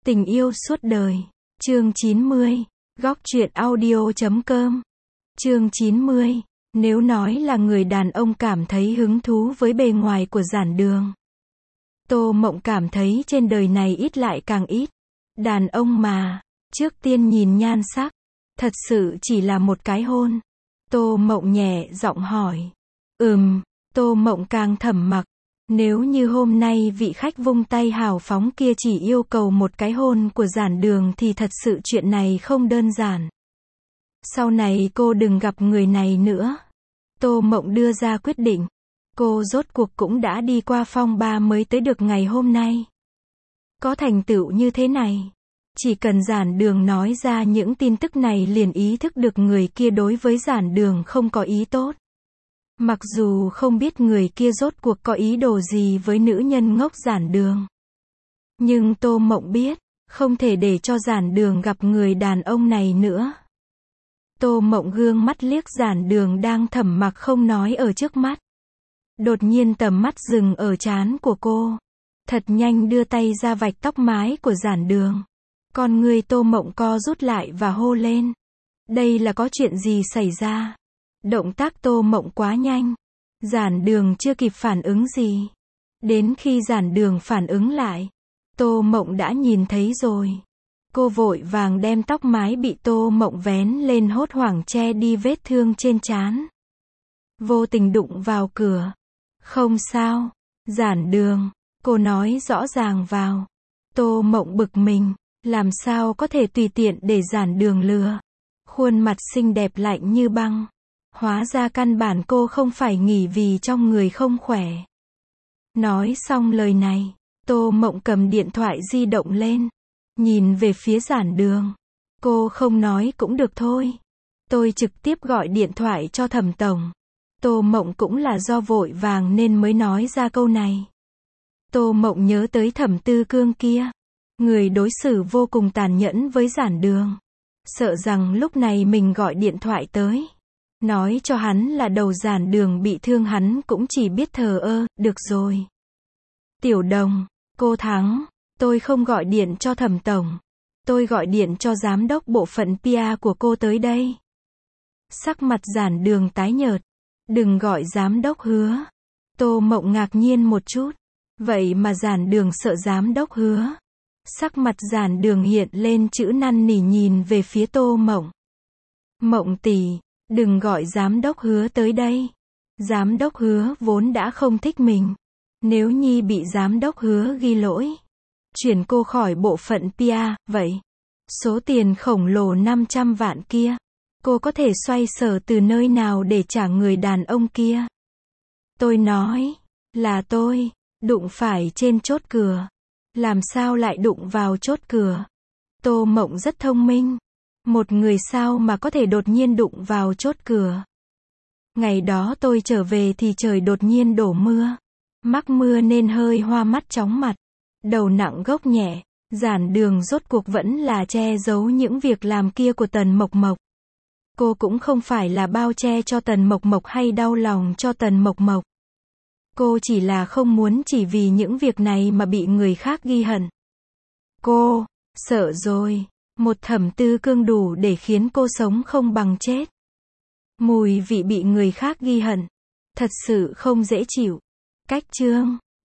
Tình yêu suốt đời. Chương 90. Góc truyện audio.com. Chương 90. Nếu nói là người đàn ông cảm thấy hứng thú với bề ngoài của Giản Đường, Tô Mộng cảm thấy trên đời này ít lại càng ít. Đàn ông mà, trước tiên nhìn nhan sắc, thật sự chỉ là một cái hôn. Tô Mộng nhẹ giọng hỏi. Tô Mộng càng thầm mặc. Nếu như hôm nay vị khách vung tay hào phóng kia chỉ yêu cầu một cái hôn của Giản Đường thì thật sự chuyện này không đơn giản. Sau này cô đừng gặp người này nữa. Tô Mộng đưa ra quyết định. Cô rốt cuộc cũng đã đi qua phong ba mới tới được ngày hôm nay. Có thành tựu như thế này, chỉ cần Giản Đường nói ra những tin tức này liền ý thức được người kia đối với Giản Đường không có ý tốt. Mặc dù không biết người kia rốt cuộc có ý đồ gì với nữ nhân ngốc Giản Đường, nhưng Tô Mộng biết, không thể để cho Giản Đường gặp người đàn ông này nữa. Tô Mộng gương mắt liếc Giản Đường đang thầm mặc không nói ở trước mắt. Đột nhiên tầm mắt dừng ở trán của cô. Thật nhanh đưa tay ra vạch tóc mái của Giản Đường. Con người Tô Mộng co rút lại và hô lên. Đây là có chuyện gì xảy ra? Động tác Tô Mộng quá nhanh. Giản Đường chưa kịp phản ứng gì. Đến khi Giản Đường phản ứng lại, Tô Mộng đã nhìn thấy rồi. Cô vội vàng đem tóc mái bị Tô Mộng vén lên hốt hoảng che đi vết thương trên trán. Vô tình đụng vào cửa. Không sao, Giản Đường, cô nói rõ ràng vào. Tô Mộng bực mình, làm sao có thể tùy tiện để Giản Đường lừa. Khuôn mặt xinh đẹp lạnh như băng. Hóa ra căn bản cô không phải nghỉ vì trong người không khỏe. Nói xong lời này, Tô Mộng cầm điện thoại di động lên, nhìn về phía Giản Đường. Cô không nói cũng được thôi. Tôi trực tiếp gọi điện thoại cho Thẩm tổng. Tô Mộng cũng là do vội vàng nên mới nói ra câu này. Tô Mộng nhớ tới Thẩm Tư Cương kia. Người đối xử vô cùng tàn nhẫn với Giản Đường. Sợ rằng lúc này mình gọi điện thoại tới, nói cho hắn là đầu Giản Đường bị thương hắn cũng chỉ biết thờ ơ, được rồi. Tiểu Đồng, cô thắng, tôi không gọi điện cho Thẩm tổng. Tôi gọi điện cho giám đốc bộ phận PR của cô tới đây. Sắc mặt Giản Đường tái nhợt. Đừng gọi giám đốc Hứa. Tô Mộng ngạc nhiên một chút. Vậy mà Giản Đường sợ giám đốc Hứa. Sắc mặt Giản Đường hiện lên chữ năn nỉ nhìn về phía Tô Mộng. Mộng tỷ, đừng gọi giám đốc Hứa tới đây. Giám đốc Hứa vốn đã không thích mình. Nếu Nhi bị giám đốc Hứa ghi lỗi, chuyển cô khỏi bộ phận PR, vậy số tiền khổng lồ 500 vạn kia, cô có thể xoay sở từ nơi nào để trả người đàn ông kia? Tôi nói, là tôi đụng phải trên chốt cửa. Làm sao lại đụng vào chốt cửa? Tô Mộng rất thông minh. Một người sao mà có thể đột nhiên đụng vào chốt cửa? Ngày đó tôi trở về thì trời đột nhiên đổ mưa. Mắc mưa nên hơi hoa mắt chóng mặt. Đầu nặng gốc nhẹ. Giản Đường rốt cuộc vẫn là che giấu những việc làm kia của Tần Mộc Mộc. Cô cũng không phải là bao che cho Tần Mộc Mộc hay đau lòng cho Tần Mộc Mộc. Cô chỉ là không muốn chỉ vì những việc này mà bị người khác ghi hận. Cô sợ rồi. Một Thẩm Tư Cương đủ để khiến cô sống không bằng chết. Mùi vị bị người khác ghi hận. Thật sự không dễ chịu. Cách chương.